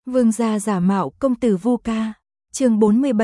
Vương gia giả mạo công tử Vu Ca. Chương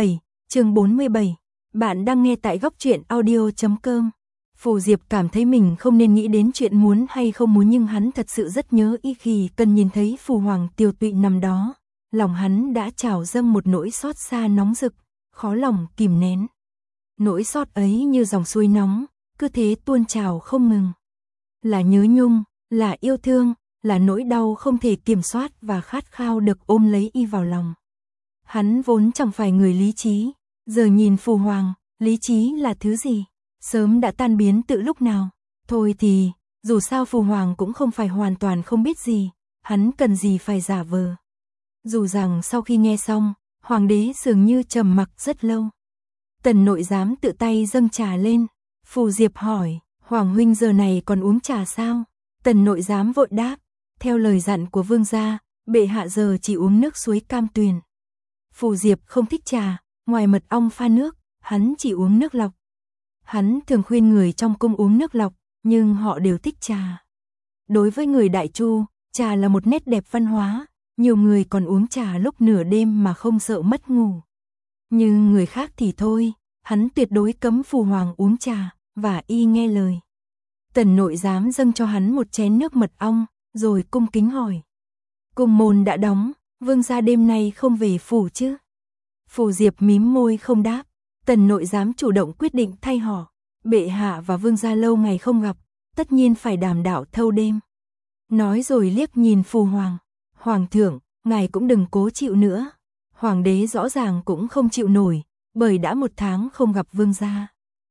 47. Bạn đang nghe tại góc truyện audio.com. Phù Diệp cảm thấy mình không nên nghĩ đến chuyện muốn hay không muốn, nhưng hắn thật sự rất nhớ y khi cần nhìn thấy Phù Hoàng tiều tụy nằm đó. Lòng hắn đã trào dâng một nỗi xót xa nóng rực, khó lòng kìm nén. Nỗi xót ấy như dòng suối nóng, cứ thế tuôn trào không ngừng. Là nhớ nhung, là yêu thương, là nỗi đau không thể kiểm soát và khát khao được ôm lấy y vào lòng. Hắn vốn chẳng phải người lý trí, giờ nhìn Phù Hoàng, lý trí là thứ gì? Sớm đã tan biến từ lúc nào. Thôi thì, dù sao Phù Hoàng cũng không phải hoàn toàn không biết gì, hắn cần gì phải giả vờ. Dù rằng sau khi nghe xong, Hoàng đế dường như trầm mặc rất lâu. Tần nội giám tự tay dâng trà lên. Phù Diệp hỏi, Hoàng huynh giờ này còn uống trà sao? Tần nội giám vội đáp, theo lời dặn của vương gia, bệ hạ giờ chỉ uống nước suối cam tuyền. Phù Diệp không thích trà, ngoài mật ong pha nước, hắn chỉ uống nước lọc. Hắn thường khuyên người trong cung uống nước lọc, nhưng họ đều thích trà. Đối với người Đại Chu, trà là một nét đẹp văn hóa, nhiều người còn uống trà lúc nửa đêm mà không sợ mất ngủ. Nhưng người khác thì thôi, hắn tuyệt đối cấm Phù Hoàng uống trà, và y nghe lời. Tần nội giám dâng cho hắn một chén nước mật ong, rồi cung kính hỏi. Cung môn đã đóng, vương gia đêm nay không về phủ chứ? Phù Diệp mím môi không đáp. Tần nội giám chủ động quyết định thay họ. Bệ hạ và vương gia lâu ngày không gặp, tất nhiên phải đàm đạo thâu đêm. Nói rồi liếc nhìn Phù Hoàng. Hoàng thượng, ngài cũng đừng cố chịu nữa. Hoàng đế rõ ràng cũng không chịu nổi, bởi đã 1 tháng không gặp vương gia.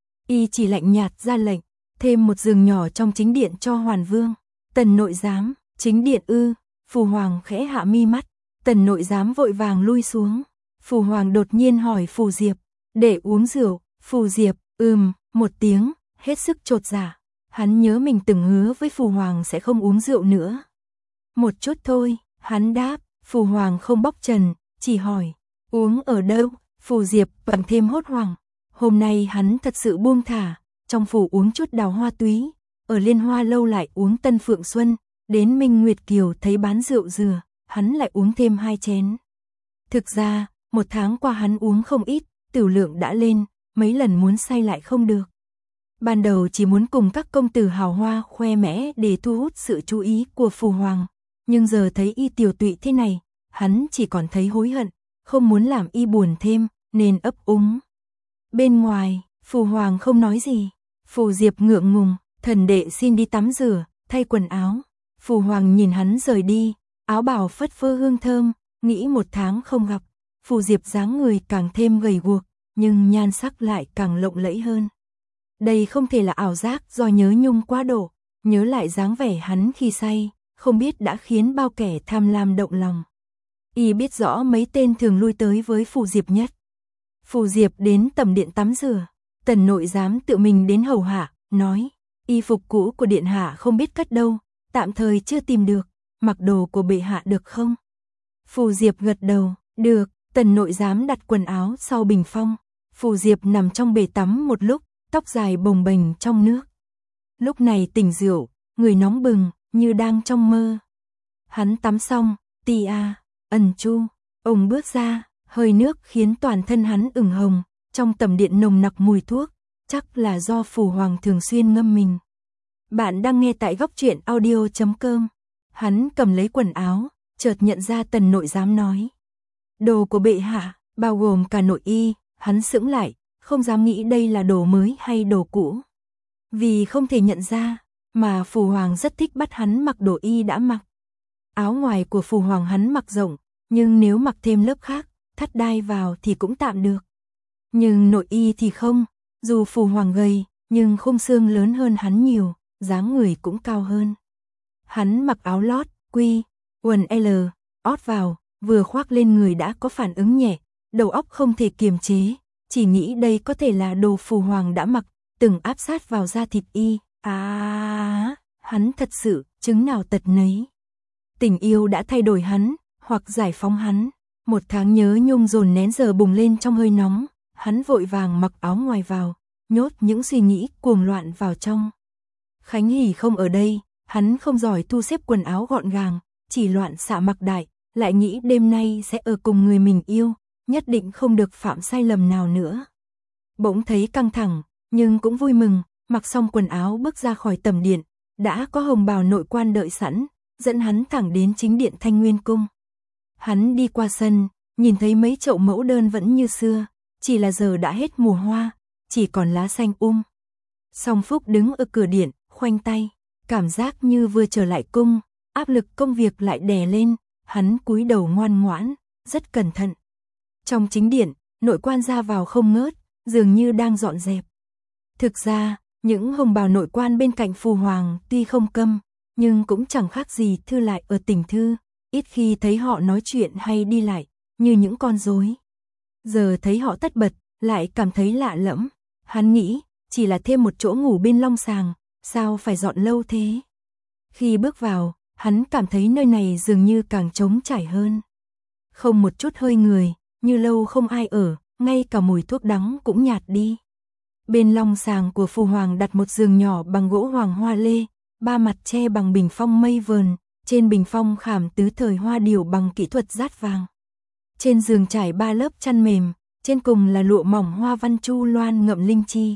Y chỉ lạnh nhạt ra lệnh, thêm một giường nhỏ trong chính điện cho Hoàn Vương. Tần nội giám, chính điện ư? Phù Hoàng khẽ hạ mi mắt. Tần nội giám vội vàng lui xuống. Phù Hoàng đột nhiên hỏi Phù Diệp, để uống rượu? Phù Diệp, một tiếng, hết sức chột dạ. Hắn nhớ mình từng hứa với Phù Hoàng sẽ không uống rượu nữa. Một chút thôi, hắn đáp. Phù Hoàng không bóc trần, chỉ hỏi, uống ở đâu? Phù Diệp bằng thêm hốt hoảng. Hôm nay hắn thật sự buông thả, trong phủ uống chút đào hoa túy, ở Liên Hoa lâu lại uống Tân Phượng Xuân, đến Minh Nguyệt Kiều thấy bán rượu dừa, hắn lại uống thêm 2 chén. Thực ra, 1 tháng qua hắn uống không ít, tửu lượng đã lên, mấy lần muốn say lại không được. Ban đầu chỉ muốn cùng các công tử hào hoa khoe mẽ để thu hút sự chú ý của Phù Hoàng, nhưng giờ thấy y tiều tụy thế này, hắn chỉ còn thấy hối hận, không muốn làm y buồn thêm, nên ấp úng. Bên ngoài, Phù Hoàng không nói gì. Phù Diệp ngượng ngùng, thần đệ xin đi tắm rửa, thay quần áo. Phù Hoàng nhìn hắn rời đi, áo bào phất phơ hương thơm, nghĩ 1 tháng không gặp, Phù Diệp dáng người càng thêm gầy guộc, nhưng nhan sắc lại càng lộng lẫy hơn. Đây không thể là ảo giác do nhớ nhung quá độ, nhớ lại dáng vẻ hắn khi say, không biết đã khiến bao kẻ tham lam động lòng. Y biết rõ mấy tên thường lui tới với Phù Diệp nhất. Phù Diệp đến tầm điện tắm rửa, Tần nội giám tự mình đến hầu hạ, nói, y phục cũ của điện hạ không biết cất đâu, tạm thời chưa tìm được, mặc đồ của bệ hạ được không? Phù Diệp gật đầu, được. Tần nội giám đặt quần áo sau bình phong. Phù Diệp nằm trong bể tắm một lúc, tóc dài bồng bềnh trong nước. Lúc này tỉnh rượu, người nóng bừng, như đang trong mơ. Hắn tắm xong, ẩn chu, ông bước ra, hơi nước khiến toàn thân hắn ửng hồng, trong tầm điện nồng nặc mùi thuốc, chắc là do Phù Hoàng thường xuyên ngâm mình. Bạn đang nghe tại góc truyện audio.com. Hắn cầm lấy quần áo, chợt nhận ra Tần nội giám nói. Đồ của bệ hạ, bao gồm cả nội y, hắn sững lại, không dám nghĩ đây là đồ mới hay đồ cũ. Vì không thể nhận ra, mà Phù Hoàng rất thích bắt hắn mặc đồ y đã mặc. Áo ngoài của Phù Hoàng hắn mặc rộng, nhưng nếu mặc thêm lớp khác, thắt đai vào thì cũng tạm được. Nhưng nội y thì không, dù Phù Hoàng gầy, nhưng khung xương lớn hơn hắn nhiều, dáng người cũng cao hơn. Hắn mặc áo lót, quần L, ót vào, vừa khoác lên người đã có phản ứng nhẹ, đầu óc không thể kiềm chế, chỉ nghĩ đây có thể là đồ Phù Hoàng đã mặc, từng áp sát vào da thịt y. Hắn thật sự, chứng nào tật nấy. Tình yêu đã thay đổi hắn, hoặc giải phóng hắn. 1 tháng nhớ nhung dồn nén giờ bùng lên trong hơi nóng, hắn vội vàng mặc áo ngoài vào, nhốt những suy nghĩ cuồng loạn vào trong. Khánh Hỷ không ở đây, hắn không giỏi thu xếp quần áo gọn gàng, chỉ loạn xạ mặc đại, lại nghĩ đêm nay sẽ ở cùng người mình yêu, nhất định không được phạm sai lầm nào nữa. Bỗng thấy căng thẳng, nhưng cũng vui mừng, mặc xong quần áo bước ra khỏi tầm điện, đã có hồng bào nội quan đợi sẵn, dẫn hắn thẳng đến chính điện Thanh Nguyên Cung. Hắn đi qua sân, nhìn thấy mấy chậu mẫu đơn vẫn như xưa, chỉ là giờ đã hết mùa hoa, chỉ còn lá xanh Song Phúc đứng ở cửa điện, khoanh tay, cảm giác như vừa trở lại cung, áp lực công việc lại đè lên, hắn cúi đầu ngoan ngoãn, rất cẩn thận. Trong chính điện, nội quan ra vào không ngớt, dường như đang dọn dẹp. Thực ra, những hồng bào nội quan bên cạnh Phù Hoàng tuy không câm, nhưng cũng chẳng khác gì Thư lại ở Tỉnh Thư, ít khi thấy họ nói chuyện hay đi lại, như những con rối. Giờ thấy họ tất bật, lại cảm thấy lạ lẫm. Hắn nghĩ, chỉ là thêm một chỗ ngủ bên long sàng, sao phải dọn lâu thế? Khi bước vào, hắn cảm thấy nơi này dường như càng trống trải hơn. Không một chút hơi người, như lâu không ai ở, ngay cả mùi thuốc đắng cũng nhạt đi. Bên long sàng của Phù Hoàng đặt một giường nhỏ bằng gỗ hoàng hoa lê, ba mặt che bằng bình phong mây vờn, trên bình phong khảm tứ thời hoa điểu bằng kỹ thuật dát vàng. Trên giường trải 3 lớp chăn mềm, trên cùng là lụa mỏng hoa văn chu loan ngậm linh chi.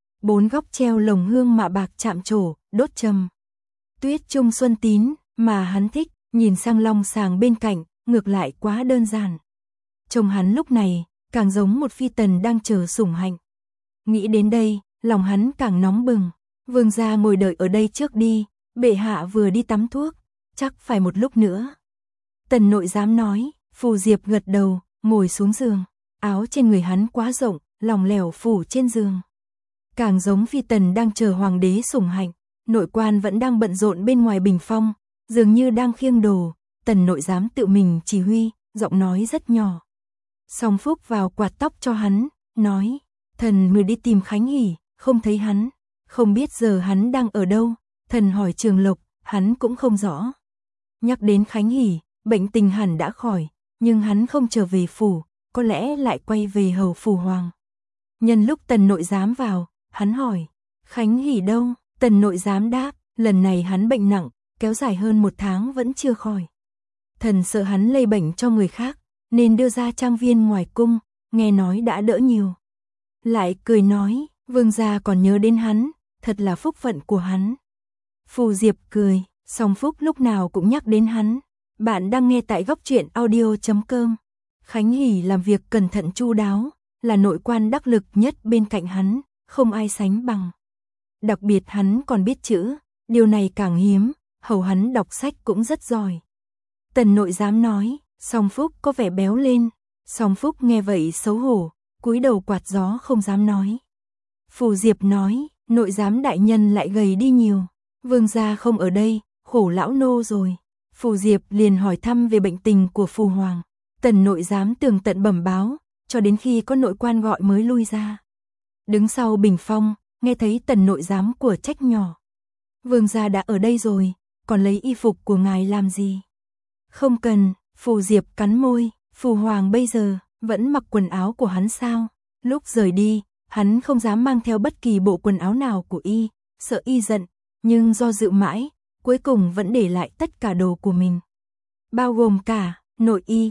4 góc treo lồng hương mạ bạc chạm trổ, đốt trầm. Tuyết Trung Xuân Tín, mà hắn thích, nhìn sang long sàng bên cạnh, ngược lại quá đơn giản. Trông hắn lúc này, càng giống một phi tần đang chờ sủng hạnh. Nghĩ đến đây, lòng hắn càng nóng bừng. Vương gia ngồi đợi ở đây trước đi, bệ hạ vừa đi tắm thuốc, chắc phải một lúc nữa. Tần nội giám nói, Phù Diệp gật đầu, ngồi xuống giường. Áo trên người hắn quá rộng, lỏng lẻo phủ trên giường. Càng giống phi tần đang chờ hoàng đế sủng hạnh. Nội quan vẫn đang bận rộn bên ngoài bình phong, dường như đang khiêng đồ. Tần nội giám tự mình chỉ huy, giọng nói rất nhỏ. Song Phúc vào quạt tóc cho hắn, nói, thần người đi tìm Khánh Hỷ, không thấy hắn, không biết giờ hắn đang ở đâu. Thần hỏi Trường Lộc, hắn cũng không rõ. Nhắc đến Khánh Hỷ, bệnh tình hẳn đã khỏi, nhưng hắn không trở về phủ, có lẽ lại quay về hầu Phù Hoàng. Nhân lúc tần nội giám vào, hắn hỏi, Khánh Hỷ đâu? Tần nội giám đáp, lần này hắn bệnh nặng, kéo dài hơn 1 tháng vẫn chưa khỏi. Thần sợ hắn lây bệnh cho người khác, nên đưa ra trang viên ngoài cung, nghe nói đã đỡ nhiều. Lại cười nói, vương gia còn nhớ đến hắn, thật là phúc phận của hắn. Phù Diệp cười, Song Phúc lúc nào cũng nhắc đến hắn. Bạn đang nghe tại góc truyện audio.com. Khánh Hỷ làm việc cẩn thận chu đáo, là nội quan đắc lực nhất bên cạnh hắn, không ai sánh bằng. Đặc biệt hắn còn biết chữ, điều này càng hiếm, hầu hắn đọc sách cũng rất giỏi. Tần nội giám nói, Song Phúc có vẻ béo lên. Song Phúc nghe vậy xấu hổ, cúi đầu quạt gió không dám nói. Phù Diệp nói, nội giám đại nhân lại gầy đi nhiều. Vương gia không ở đây, khổ lão nô rồi. Phù Diệp liền hỏi thăm về bệnh tình của Phù Hoàng. Tần nội giám tường tận bẩm báo, cho đến khi có nội quan gọi mới lui ra. Đứng sau bình phong, nghe thấy tần nội giám của trách nhỏ. Vương gia đã ở đây rồi, còn lấy y phục của ngài làm gì? Không cần, Phù Diệp cắn môi, Phù Hoàng bây giờ vẫn mặc quần áo của hắn sao? Lúc rời đi, hắn không dám mang theo bất kỳ bộ quần áo nào của y, sợ y giận, nhưng do dự mãi, cuối cùng vẫn để lại tất cả đồ của mình. Bao gồm cả nội y.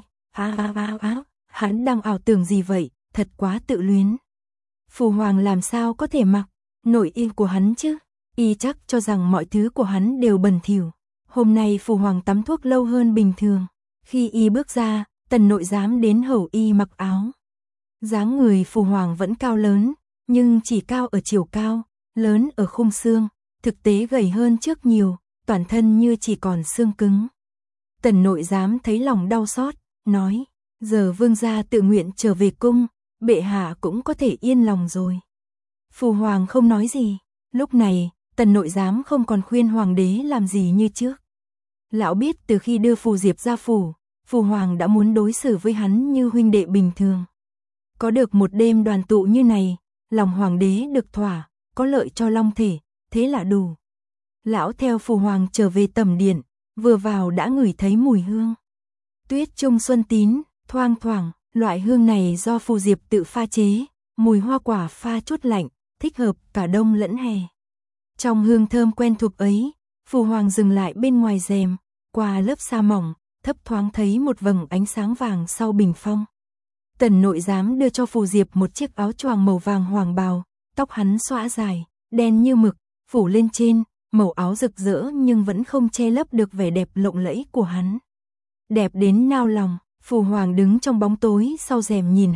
Hắn đang ảo tưởng gì vậy, thật quá tự luyến. Phù Hoàng làm sao có thể mặc nội y của hắn chứ? Y chắc cho rằng mọi thứ của hắn đều bẩn thỉu. Hôm nay Phù Hoàng tắm thuốc lâu hơn bình thường. Khi y bước ra, tần nội giám đến hầu y mặc áo. Dáng người Phù Hoàng vẫn cao lớn, nhưng chỉ cao ở chiều cao, lớn ở khung xương, thực tế gầy hơn trước nhiều, toàn thân như chỉ còn xương cứng. Tần nội giám thấy lòng đau xót, nói, giờ vương gia tự nguyện trở về cung, bệ hạ cũng có thể yên lòng rồi. Phù Hoàng không nói gì, lúc này, tần nội giám không còn khuyên hoàng đế làm gì như trước. Lão biết từ khi đưa Phù Diệp ra phủ, Phù Hoàng đã muốn đối xử với hắn như huynh đệ bình thường. Có được một đêm đoàn tụ như này, lòng hoàng đế được thỏa, có lợi cho long thể, thế là đủ. Lão theo Phù Hoàng trở về tẩm điện, vừa vào đã ngửi thấy mùi hương. Tuyết Trung Xuân Tín, thoang thoảng, loại hương này do Phù Diệp tự pha chế, mùi hoa quả pha chút lạnh, thích hợp cả đông lẫn hè. Trong hương thơm quen thuộc ấy, Phù Hoàng dừng lại bên ngoài rèm, qua lớp sa mỏng, thấp thoáng thấy một vầng ánh sáng vàng sau bình phong. Tần nội giám đưa cho Phù Diệp một chiếc áo choàng màu vàng hoàng bào, tóc hắn xõa dài, đen như mực, phủ lên trên, màu áo rực rỡ nhưng vẫn không che lấp được vẻ đẹp lộng lẫy của hắn. Đẹp đến nao lòng, Phù Hoàng đứng trong bóng tối sau rèm nhìn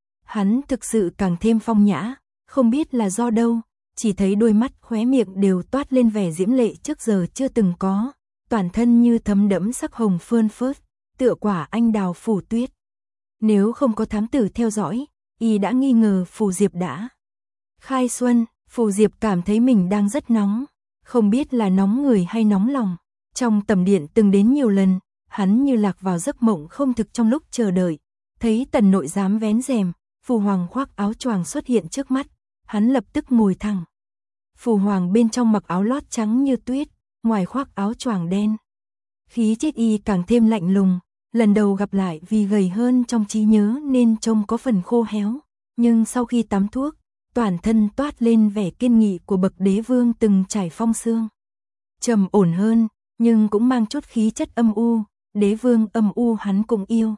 hắn thực sự càng thêm phong nhã, không biết là do đâu, chỉ thấy đôi mắt khóe miệng đều toát lên vẻ diễm lệ trước giờ chưa từng có, toàn thân như thấm đẫm sắc hồng phơn phớt, tựa quả anh đào phủ tuyết. Nếu không có thám tử theo dõi, y đã nghi ngờ Phù Diệp đã khai xuân. Phù Diệp cảm thấy mình đang rất nóng, không biết là nóng người hay nóng lòng. Trong tầm điện từng đến nhiều lần, hắn như lạc vào giấc mộng không thực trong lúc chờ đợi. Thấy Tần nội giám vén rèm, Phù Hoàng khoác áo choàng xuất hiện trước mắt, hắn lập tức ngồi thẳng. Phù Hoàng bên trong mặc áo lót trắng như tuyết, ngoài khoác áo choàng đen. Khí chất y càng thêm lạnh lùng, lần đầu gặp lại vì gầy hơn trong trí nhớ nên trông có phần khô héo, nhưng sau khi tắm thuốc, toàn thân toát lên vẻ kiên nghị của bậc đế vương từng trải phong sương. Trầm ổn hơn, nhưng cũng mang chút khí chất âm u, đế vương âm u hắn cũng yêu.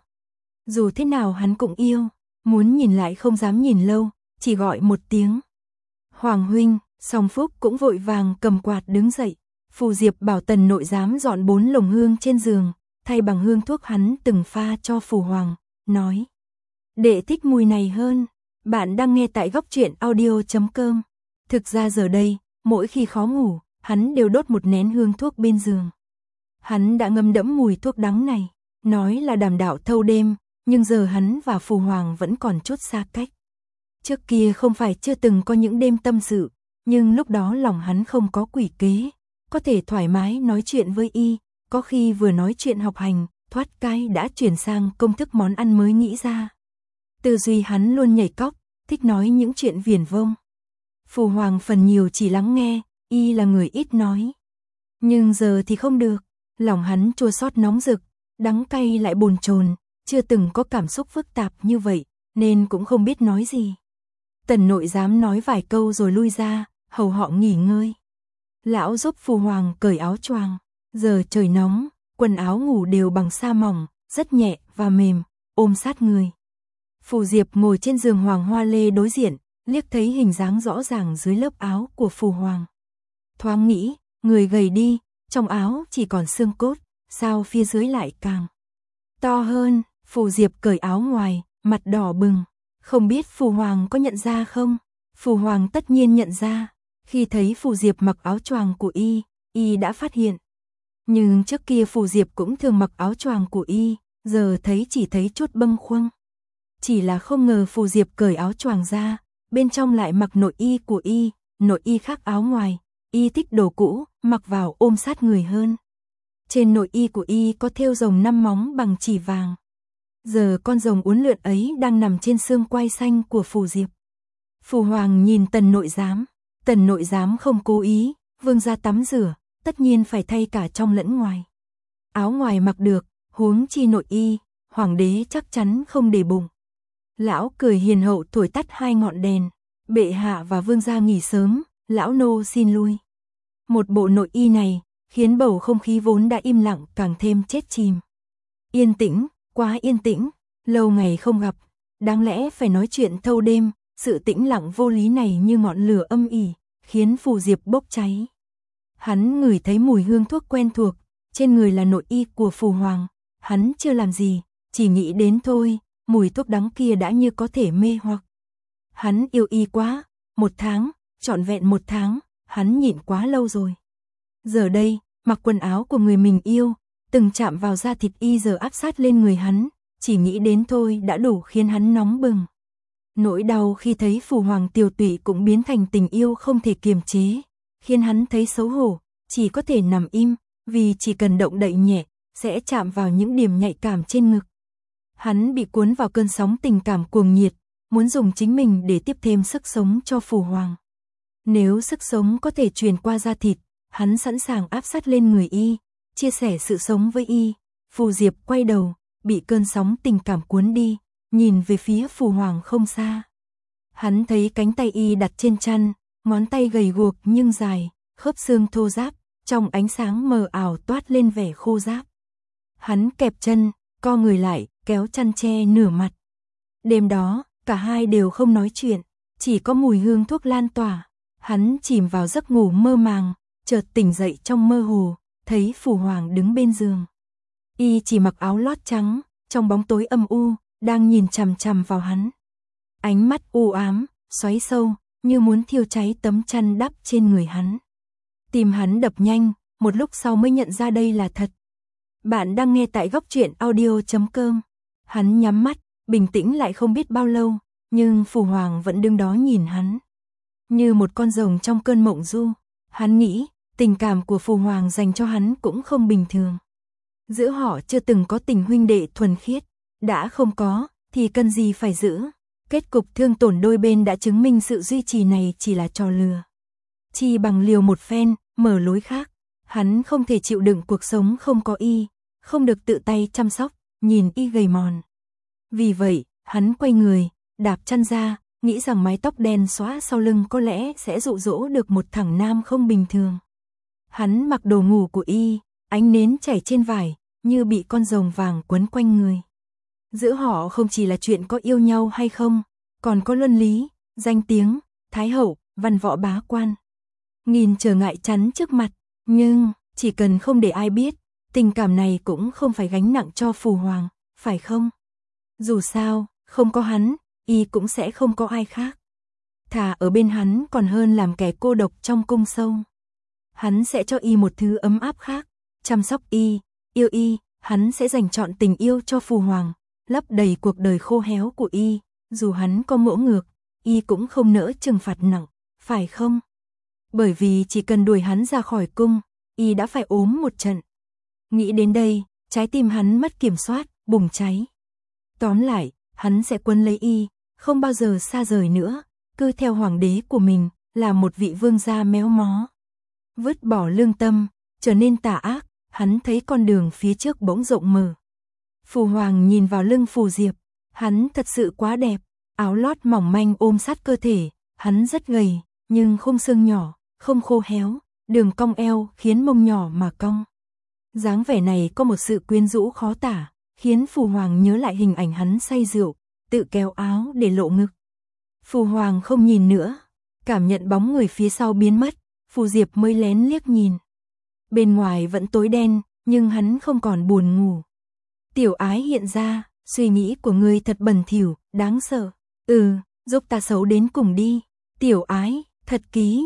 Dù thế nào hắn cũng yêu, muốn nhìn lại không dám nhìn lâu, chỉ gọi một tiếng. Hoàng huynh, Song Phúc cũng vội vàng cầm quạt đứng dậy. Phù Diệp bảo Tần nội giám dọn 4 lồng hương trên giường, thay bằng hương thuốc hắn từng pha cho Phù Hoàng, nói: "Đệ thích mùi này hơn." Bạn đang nghe tại góc truyện audio.com. Thực ra giờ đây, mỗi khi khó ngủ, hắn đều đốt một nén hương thuốc bên giường. Hắn đã ngâm đẫm mùi thuốc đắng này, nói là đàm đạo thâu đêm, nhưng giờ hắn và Phù Hoàng vẫn còn chút xa cách. Trước kia không phải chưa từng có những đêm tâm sự, nhưng lúc đó lòng hắn không có quỷ kế, có thể thoải mái nói chuyện với y, có khi vừa nói chuyện học hành, thoát cái đã chuyển sang công thức món ăn mới nghĩ ra. Tư duy hắn luôn nhảy cóc, thích nói những chuyện viển vông. Phù Hoàng phần nhiều chỉ lắng nghe, y là người ít nói. Nhưng giờ thì không được, lòng hắn chua xót nóng rực, đắng cay lại bồn chồn, chưa từng có cảm xúc phức tạp như vậy, nên cũng không biết nói gì. Tần nội giám nói vài câu rồi lui ra, hầu họ nghỉ ngơi. Lão giúp Phù Hoàng cởi áo choàng, giờ trời nóng, quần áo ngủ đều bằng sa mỏng, rất nhẹ và mềm, ôm sát người. Phù Diệp ngồi trên giường hoàng hoa lê đối diện, liếc thấy hình dáng rõ ràng dưới lớp áo của Phù Hoàng. Thoáng nghĩ, người gầy đi, trong áo chỉ còn xương cốt, sao phía dưới lại càng to hơn. Phù Diệp cởi áo ngoài, mặt đỏ bừng, không biết Phù Hoàng có nhận ra không? Phù Hoàng tất nhiên nhận ra, khi thấy Phù Diệp mặc áo choàng của y đã phát hiện. Nhưng trước kia Phù Diệp cũng thường mặc áo choàng của y, giờ thấy chỉ thấy chút bâng khuâng. Chỉ là không ngờ Phù Diệp cởi áo choàng ra, bên trong lại mặc nội y của y, nội y khác áo ngoài, y thích đồ cũ, mặc vào ôm sát người hơn. Trên nội y của y có thêu rồng 5 móng bằng chỉ vàng. Giờ con rồng uốn lượn ấy đang nằm trên xương quai xanh của Phù Diệp. Phù Hoàng nhìn Tần nội giám không cố ý, vương gia tắm rửa, tất nhiên phải thay cả trong lẫn ngoài. Áo ngoài mặc được, huống chi nội y, hoàng đế chắc chắn không để bụng. Lão cười hiền hậu thổi tắt 2 ngọn đèn, bệ hạ và vương gia nghỉ sớm, lão nô xin lui. Một bộ nội y này, khiến bầu không khí vốn đã im lặng càng thêm chết chìm. Yên tĩnh, quá yên tĩnh, lâu ngày không gặp, đáng lẽ phải nói chuyện thâu đêm, sự tĩnh lặng vô lý này như ngọn lửa âm ỉ, khiến Phù Diệp bốc cháy. Hắn ngửi thấy mùi hương thuốc quen thuộc, trên người là nội y của Phù Hoàng, hắn chưa làm gì, chỉ nghĩ đến thôi, mùi thuốc đắng kia đã như có thể mê hoặc. Hắn yêu y quá, 1 tháng, trọn vẹn 1 tháng, hắn nhịn quá lâu rồi. Giờ đây, mặc quần áo của người mình yêu, từng chạm vào da thịt y giờ áp sát lên người hắn, chỉ nghĩ đến thôi đã đủ khiến hắn nóng bừng. Nỗi đau khi thấy Phù Hoàng tiều tụy cũng biến thành tình yêu không thể kiềm chế, khiến hắn thấy xấu hổ, chỉ có thể nằm im, vì chỉ cần động đậy nhẹ, sẽ chạm vào những điểm nhạy cảm trên ngực. Hắn bị cuốn vào cơn sóng tình cảm cuồng nhiệt, muốn dùng chính mình để tiếp thêm sức sống cho Phù Hoàng. Nếu sức sống có thể truyền qua da thịt, hắn sẵn sàng áp sát lên người y, chia sẻ sự sống với y. Phù Diệp quay đầu, bị cơn sóng tình cảm cuốn đi, nhìn về phía Phù Hoàng không xa. Hắn thấy cánh tay y đặt trên chăn, ngón tay gầy guộc nhưng dài, khớp xương thô ráp, trong ánh sáng mờ ảo toát lên vẻ khô ráp. Hắn kẹp chân, co người lại, kéo chăn che nửa mặt. Đêm đó, cả hai đều không nói chuyện, chỉ có mùi hương thuốc lan tỏa. Hắn chìm vào giấc ngủ mơ màng, chợt tỉnh dậy trong mơ hồ, thấy Phù Hoàng đứng bên giường. Y chỉ mặc áo lót trắng, trong bóng tối âm u, đang nhìn chằm chằm vào hắn. Ánh mắt u ám, xoáy sâu, như muốn thiêu cháy tấm chăn đắp trên người hắn. Tim hắn đập nhanh, một lúc sau mới nhận ra đây là thật. Bạn đang nghe tại góc truyện audio.com. Hắn nhắm mắt, bình tĩnh lại không biết bao lâu, nhưng Phù Hoàng vẫn đứng đó nhìn hắn. Như một con rồng trong cơn mộng du, hắn nghĩ, tình cảm của Phù Hoàng dành cho hắn cũng không bình thường. Giữa họ chưa từng có tình huynh đệ thuần khiết, đã không có, thì cần gì phải giữ. Kết cục thương tổn đôi bên đã chứng minh sự duy trì này chỉ là trò lừa. Chi bằng liều một phen, mở lối khác. Hắn không thể chịu đựng cuộc sống không có y, không được tự tay chăm sóc, nhìn y gầy mòn. Vì vậy, hắn quay người, đạp chăn ra, nghĩ rằng mái tóc đen xóa sau lưng có lẽ sẽ dụ dỗ được một thằng nam không bình thường. Hắn mặc đồ ngủ của y, ánh nến chảy trên vải, như bị con rồng vàng quấn quanh người. Giữa họ không chỉ là chuyện có yêu nhau hay không, còn có luân lý, danh tiếng, thái hậu, văn võ bá quan. Nghìn trở ngại chắn trước mặt, nhưng chỉ cần không để ai biết, tình cảm này cũng không phải gánh nặng cho Phù Hoàng, phải không? Dù sao, không có hắn, y cũng sẽ không có ai khác. Thà ở bên hắn còn hơn làm kẻ cô độc trong cung sâu. Hắn sẽ cho y một thứ ấm áp khác, chăm sóc y, yêu y, hắn sẽ dành trọn tình yêu cho Phù Hoàng, lấp đầy cuộc đời khô héo của y, dù hắn có ngỗ ngược, y cũng không nỡ trừng phạt nặng, phải không? Bởi vì chỉ cần đuổi hắn ra khỏi cung, y đã phải ốm một trận. Nghĩ đến đây, trái tim hắn mất kiểm soát, bùng cháy. Tóm lại, hắn sẽ quấn lấy y, không bao giờ xa rời nữa, cứ theo hoàng đế của mình, là một vị vương gia méo mó. Vứt bỏ lương tâm, trở nên tà ác, hắn thấy con đường phía trước bỗng rộng mở. Phù Hoàng nhìn vào lưng Phù Diệp, hắn thật sự quá đẹp, áo lót mỏng manh ôm sát cơ thể, hắn rất gầy, nhưng không xương nhỏ, không khô héo, đường cong eo khiến mông nhỏ mà cong. Dáng vẻ này có một sự quyến rũ khó tả, khiến Phù Hoàng nhớ lại hình ảnh hắn say rượu, tự kéo áo để lộ ngực. Phù Hoàng không nhìn nữa, cảm nhận bóng người phía sau biến mất, Phù Diệp mới lén liếc nhìn. Bên ngoài vẫn tối đen, nhưng hắn không còn buồn ngủ. Tiểu Ái hiện ra, suy nghĩ của ngươi thật bẩn thỉu, đáng sợ. Giúp ta xấu đến cùng đi. Tiểu Ái, thật ký,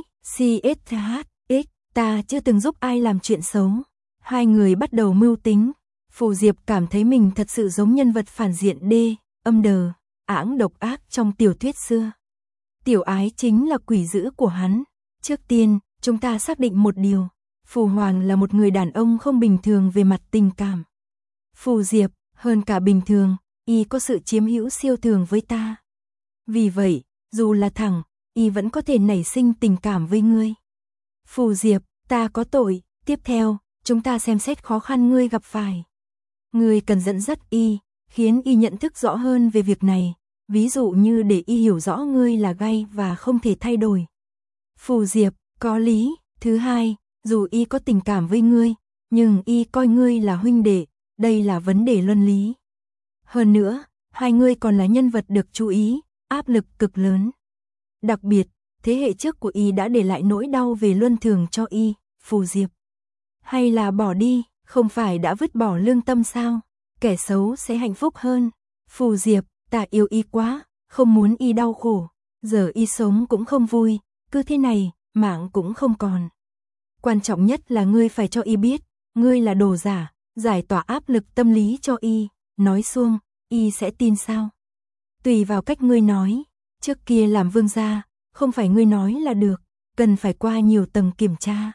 CSHX, ta chưa từng giúp ai làm chuyện xấu. Hai người bắt đầu mưu tính. Phù Diệp cảm thấy mình thật sự giống nhân vật phản diện đê, âm đờ, ãng độc ác trong tiểu thuyết xưa. Tiểu Ái chính là quỷ dữ của hắn. Trước tiên, chúng ta xác định một điều. Phù Hoàng là một người đàn ông không bình thường về mặt tình cảm. Phù Diệp, hơn cả bình thường, y có sự chiếm hữu siêu thường với ta. Vì vậy, dù là thằng, y vẫn có thể nảy sinh tình cảm với ngươi. Phù Diệp, ta có tội, tiếp theo, chúng ta xem xét khó khăn ngươi gặp phải. Ngươi cần dẫn dắt y, khiến y nhận thức rõ hơn về việc này, ví dụ như để y hiểu rõ ngươi là gay và không thể thay đổi. Phù Diệp, có lý. Thứ hai, dù y có tình cảm với ngươi, nhưng y coi ngươi là huynh đệ, đây là vấn đề luân lý. Hơn nữa, hai ngươi còn là nhân vật được chú ý, áp lực cực lớn. Đặc biệt, thế hệ trước của y đã để lại nỗi đau về luân thường cho y, Phù Diệp. Hay là bỏ đi, không phải đã vứt bỏ lương tâm sao? Kẻ xấu sẽ hạnh phúc hơn. Phù Diệp, ta yêu y quá, không muốn y đau khổ. Giờ y sống cũng không vui, cứ thế này, mạng cũng không còn. Quan trọng nhất là ngươi phải cho y biết, ngươi là đồ giả, giải tỏa áp lực tâm lý cho y, nói xuông, y sẽ tin sao? Tùy vào cách ngươi nói, trước kia làm vương gia, không phải ngươi nói là được, cần phải qua nhiều tầng kiểm tra.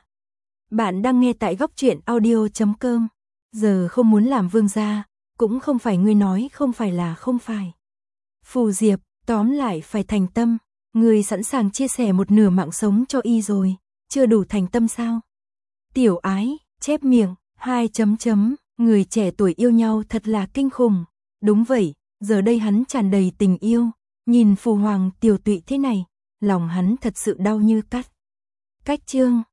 Bạn đang nghe tại góc truyện audio.com, giờ không muốn làm vương gia, cũng không phải ngươi nói không phải là không phải. Phù Diệp, tóm lại phải thành tâm, ngươi sẵn sàng chia sẻ một nửa mạng sống cho y rồi, chưa đủ thành tâm sao? Tiểu Ái, chép miệng, 2 chấm chấm, người trẻ tuổi yêu nhau thật là kinh khủng. Đúng vậy, giờ đây hắn tràn đầy tình yêu, nhìn Phù Hoàng tiều tụy thế này, lòng hắn thật sự đau như cắt. Cách chương